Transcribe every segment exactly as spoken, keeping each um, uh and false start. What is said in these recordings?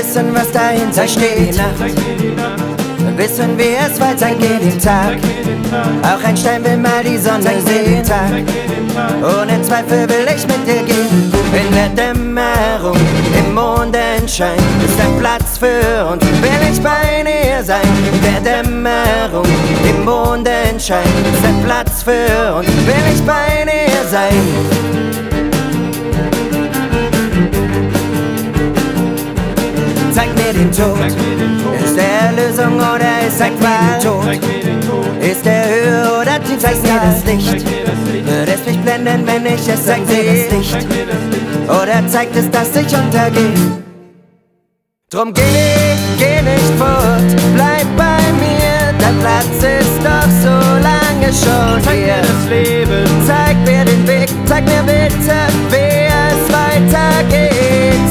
wissen, was dahinter steht. Wissen, wie es weitergeht den Tag. Auch ein Stein will mal die Sonne sehen. Ohne Zweifel will ich mit dir gehen. In der Dämmerung, im Mondenschein ist ein Platz für uns, will ich bei dir sein. In der Dämmerung, im Mondenschein ist ein Platz für uns, will ich bei dir sein. Zeig mir den Tod, ist der Erlösung oder ist ein Qual? Ist der Höhe oder tief? Zeig mir das Licht, wird es mich blenden, wenn ich es sehe? Das Licht, oder zeigt es, dass ich untergehe? Drum geh, geh nicht fort, bleib bei mir, der Platz ist doch so lange schon hier. Zeig mir das Leben, zeig mir den Weg, zeig mir bitte, wie es weitergeht.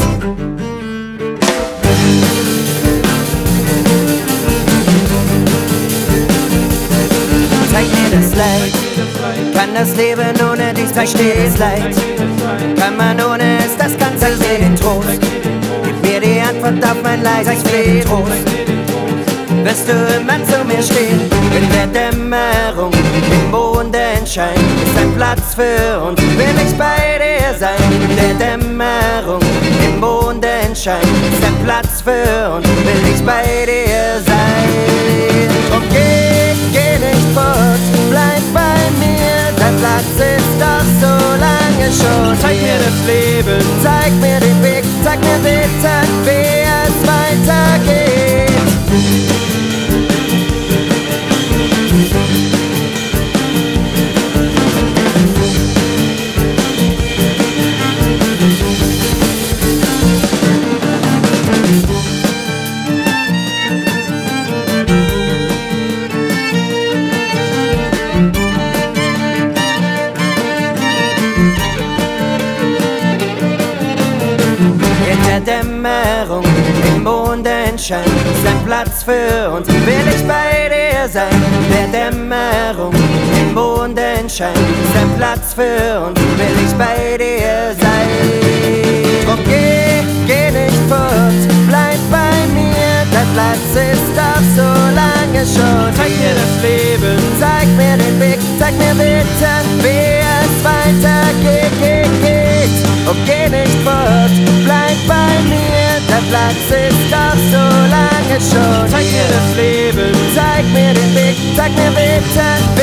Zeig mir das Leid, kann das Leben ohne dich verstehen? Leid, kann man ohne es das Ganze sehen? Trost, gib mir die Antwort auf mein leises Flehen. Trost, wirst du immer zu mir stehen? In der Dämmerung, im Mondenschein ist ein Platz für uns, will ich bei dir sein. In der Dämmerung, im Mondenschein ist ein Platz für uns, will ich bei dir sein. Drum geh, geh nicht fort, bleib bei mir, dein Platz ist doch so lange schon. Zeig mir das Leben, zeig mir den Weg, zeig mir bitte, wie es weitergeht. Dämmerung, im Mondenschein ist ein Platz für uns, will ich bei dir sein. Der Dämmerung, im Mondenschein ist ein Platz für uns, will ich bei dir sein. Drum geh, geh nicht fort, bleib bei mir, dein Platz ist doch so lange schon. Zeig mir das Leben, zeig mir den Weg, zeig mir bitte, wie es weitergeht, geht, geht. Und geh nicht fort, bleib bei mir, der Platz ist doch so lange schon. Zeig mir das Leben, zeig mir den Weg, zeig mir bitte,